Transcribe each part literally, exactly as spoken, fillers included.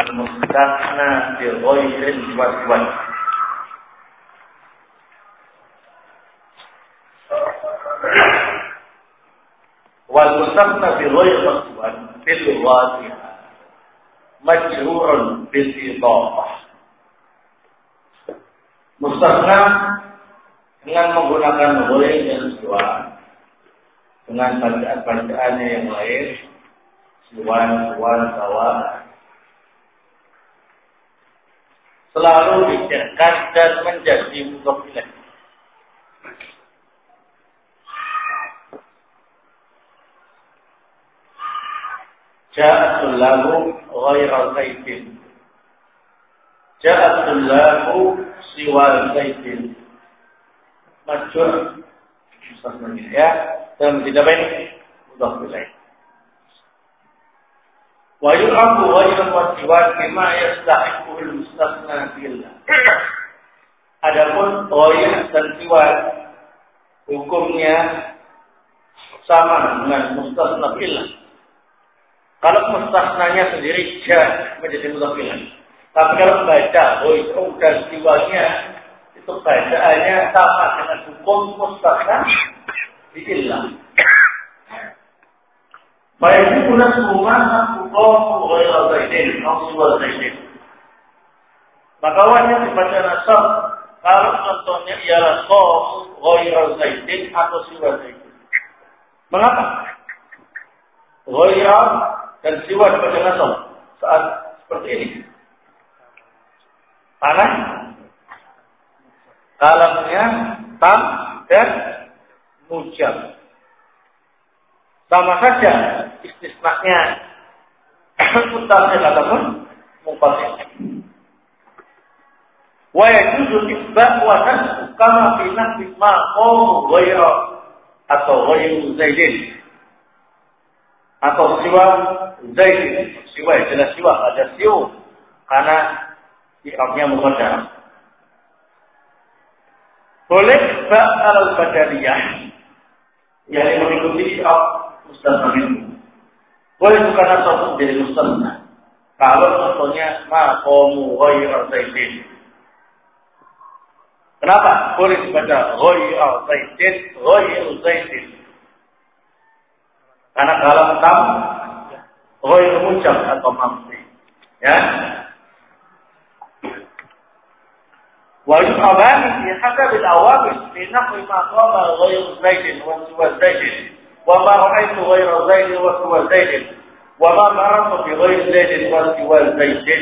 al-mustathna bi ghairil waswan. Wal mustathna bi ghairil waswan fil wadhiha majrurun bil idhafah. Mustathna dengan menggunakan ghair dan waswan dengan bacaan-bacaannya yang lain, siwan, siwan, sawa, selalu dicekan dan menjadi mudhof ilaih. Ja'atul lahu ghairu zaidin. Ja'atul lahu siwa zaidin. Majur misalnya ya, dan tidak baik mudhof ilaih. Wa yu'abu ghairu wasiwan bima yastahiqul mustathna billah. Adapun ghair dan siwan hukumnya sama dengan mustathna billah. Kalau mustasnanya sendiri ja menjadi mudhof ilaih. Tapi kalau baca ghairu dan siwannya itu bacaannya sama dengan hukum mustathna billah. Baik pula semua hukum ghairu zaidin atau siwa zaidin. Maka wajib dibaca nasab kalau contohnya ialah qaf ghairu zaidin atau siwa zaidin. Mengapa? Ghairu dan siwa dibaca nasab saat seperti ini. Panas, kalamnya tam dan mujam. Sama saja istisnanya mutasil ataupun munqati'. Wa yajuzu isbat wa nasb kama fi nasb ma qawm ghairu atau ghairu zaidin atau siwa zaidin. Siwa jelas siwa ada siu karena i'rabnya muqaddar. Boleh isbat al-badaliyah yang mengikuti i'rab mustathna itu. Boleh bukan nasab menjadi mustathna. Kalau contohnya ma qamu ghairu zaidin. Kenapa? Boleh dibaca ghairu zaidin, ghairu zaidin. Karena kalau tam ghairu mujam atau mamfi. Ya. Wa yu'abani fi hasab al-awamil fi nahwi ma qama ghairu zaidin wa siwa zaidin. Wa ma ra'aytu ghayra zaidin wa siwa zaidin wa ma marartu bi ghayri zaidin wa siwa zaidin.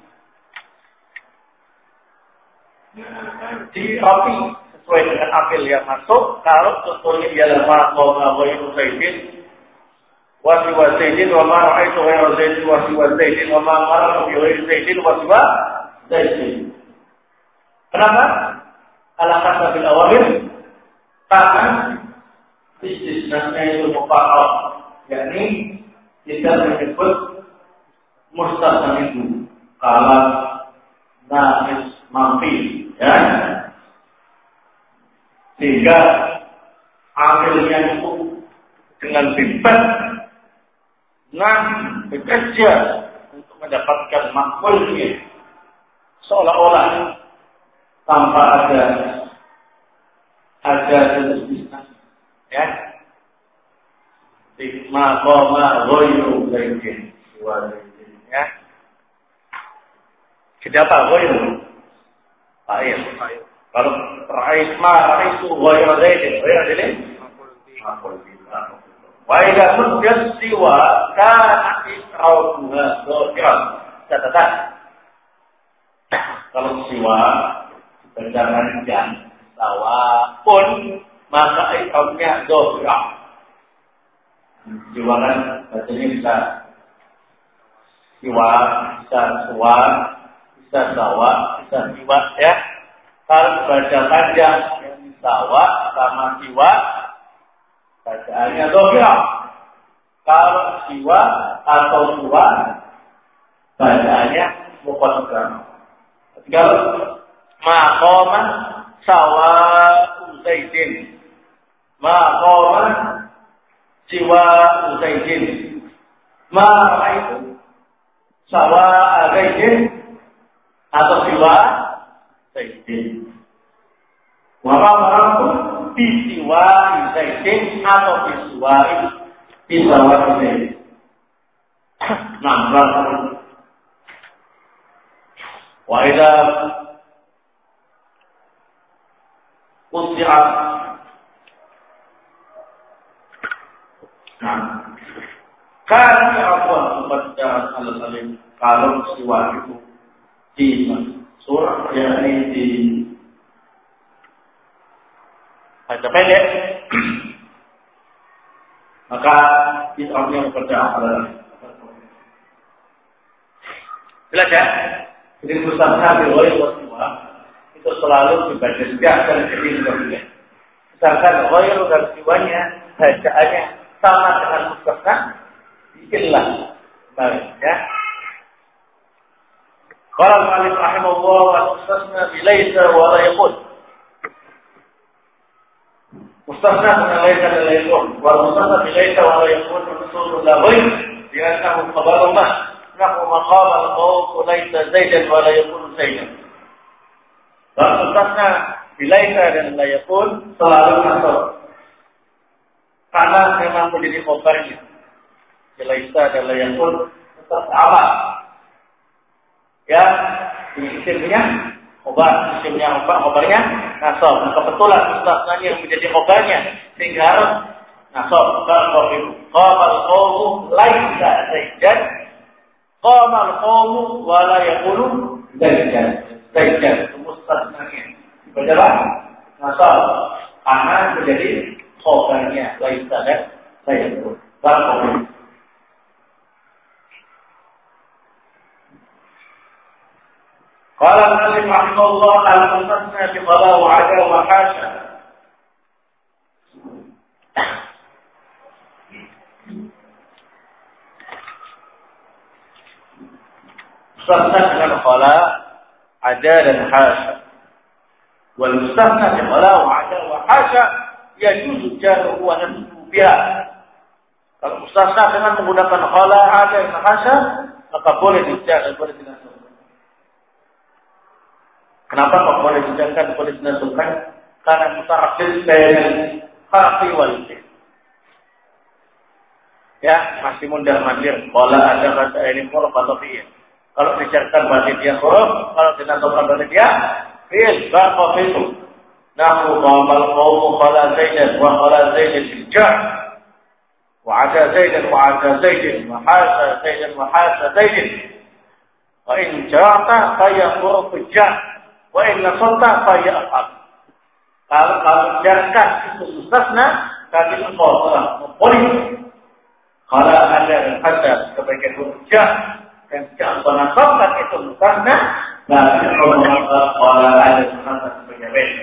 Dirapi sesuai dengan akil yang masuk. Kalau contohnya ialah ma qama ghayru zaidin wa siwa zaidin wa ma ra'aytu ghayra zaidin wa siwa zaidin wa ma marartu bi ghayri zaidin wa siwa zaidin. Kenapa? Ala hasabil awamil. Karena istisnanya itu muqaddar, yakni tidak menyebut mustathna itu kalau naqis mamfi, ya. Sehingga akhirnya itu dengan bebas nah bekerja untuk mendapatkan makbulnya seolah-olah tanpa ada ada istisna. Ya, ma qama ghairu zaidin wa zaidin. Ya, jadi apa ghairu? Fa'il. Kalau ra'ait ma ra'aitu ghairu zaidin, ghairu zaidin. Maqul billah. Wa idza muddat siwa kana isra'uha dhahiran. Catatan. Kalau siwa berdasarkan jam sawa pun maka ikhamnya dhahirah. Siwa kan bacanya bisa siwa, bisa suwa, bisa sawa, bisa siwa, ya. Kalau baca panjang yang sawa sama siwa bacaannya dhahirah. Kalau siwa atau suwa bacaannya muqaddar. Kalau maqama sawa zaidin, maqama siwa zaidin, ma ra'aitu sawa Zaidin atau siwa Zaidin. Wama marahku di siwa Zaidin atau di siwa di siwa Zaidin. Nampak. Wa idza usi'at. Nah, kan apa bacaan al-alim kalau siwa itu di surah yakni di baca pendek, maka islamnya bacaan al-alim. Jelas ya? Jadi mustasna bil ghairi wa siwa itu selalu dibaca juga dan jadi juga. Misalkan ghairi dan siwanya bacaannya sama dengan mustasna, bikinlah baik ya. Qala al-mu'allif rahimahullah wa mustasna bi laysa wa la yaqul. Mustasna dengan laysa dan la yaqul. Wa mustasna bi laysa wa la yaqul usul la ghairi li'annahu khabaru ma nahu maqam al-qawl laysa zaidan wa la yaqul zaidan. Dan mustasna bi laysa dan la yaqul selalu nasab. Karena memang menjadi khabarnya. Laysa dan la yaqul tetap sama. Ya, ini isimnya khabar, isimnya apa? Khabarnya nasab. Nah, kebetulan mustasnanya yang menjadi khabarnya sehingga harus nasab. Kalau qamal qawmu laisa zaidan, qamal qawmu wa la yaqulu zaidan. Zaidan itu mustasnanya. Berjalan nasab karena menjadi khabarnya laisa dan la yaqulu. Baik. Qala al-mu'allif rahimahullah al-mustasna bi qala wa 'ada wa hasha. Mustasna dengan qala, 'ada dan hasha. Wal mustasna bi qala wa 'ada wa hasha yajuzu jarhu wa nasbu biha. Kalau mustasna dengan menggunakan qala, 'ada dan hasha, maka boleh dijar dan boleh dinasab. Kenapa kok boleh dijalankan, boleh dinasabkan? Karena mutaraddid bainal harfi wal fi'l. Ya, masih mudah mandir. Qala ada kata ini huruf atau fi'il. Kalau dijarkan berarti dia huruf, kalau dinasabkan berarti dia fi'il. Baqa fi'il. Nahu qamal qawmu qala zaidan wa qala zaidan bil-ja'. Wa 'ada zaidan wa 'ada zaidan wa hasa zaidan wa hasa zaidan. Wa in ja'ta fa ya huruf ja'. Wa inna sota fa ya'fal. Kalau kamu jarkan itu mustasna, kami engkau telah mempolisi. Kalau ada ada sebagian huruf ja dan jangan nasabkan itu mustasna, berarti kalau ada mustasna sebagian beda.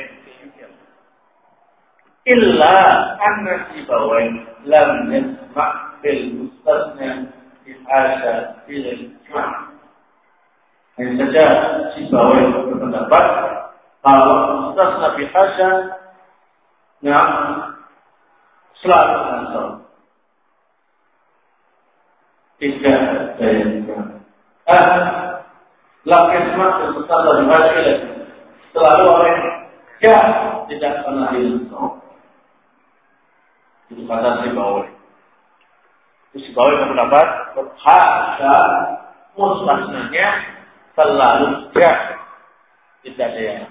Illa anna sibawain lam yasma' bil mustasna fi hadha bil jum'ah. Hanya saja si Bawain berpendapat kalau mustasna bi hasya yang selalu nasab tidak ada yang ah lakin mak mustasna bi hasya selalu oleh ya tidak pernah dinasab. Itu kata si Bawain. Si Bawain berpendapat hasya mustasnanya selalu ya tidak ada yang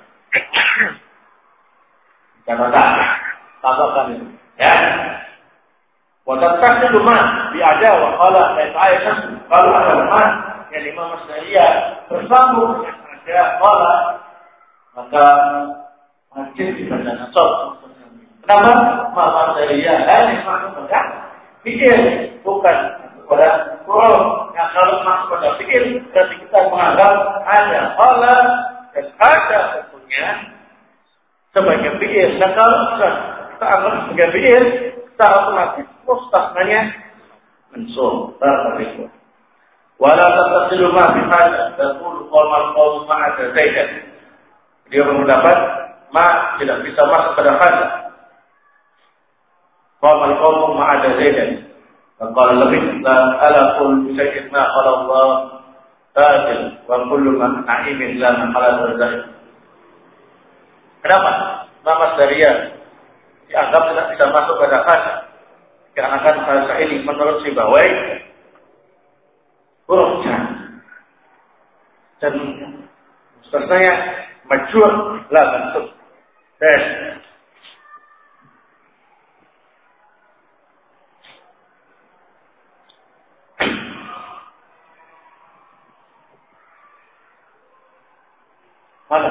catatan tambahkan itu ya wadatkan itu mah ada wa qala ayat kalau ada mah yang Imam Masna'iyah bersambung ada qala maka wajib dibaca nasab. Kenapa? Imam Masna'iyah hanya masuk pada fikir bukan pada Quran. Nah, kalau masuk pada fikir, berarti kita menganggap ada qala dan ada tentunya sebagai fikir. Nah, kalau kita anggap sebagai fikir, secara otomatis mustasnanya mansub. Barakallahu. Wala tattasilu ma fi hadha taqulu qamal qaum ma'ada zaidan. Dia berpendapat ma tidak bisa masuk pada hadha. Qamal qaum ma'ada zaidan. فقال لبث لا ألا قل بشيء ما قال الله باطل wa kullu man na'imin la mahala dzalik. Kenapa? Nama Syariah dianggap tidak bisa masuk pada bahasa. Dikarenakan bahasa ini menurut Sibawai huruf jan dan seterusnya majur la bentuk dan mana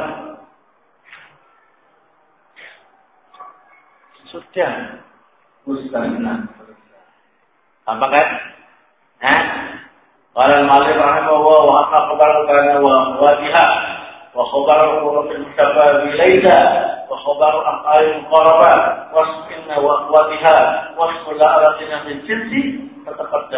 sudah mustahna. Apa kan? Hah? Qala al-Malik rahimahullah wa aqqa khabaru kana wa wadiha wa khabaru huruf al-mustafa bilaysa wa khabaru af'al muqaraba wa inna wa wadiha wa kullu alatina min jinsi tataqaddam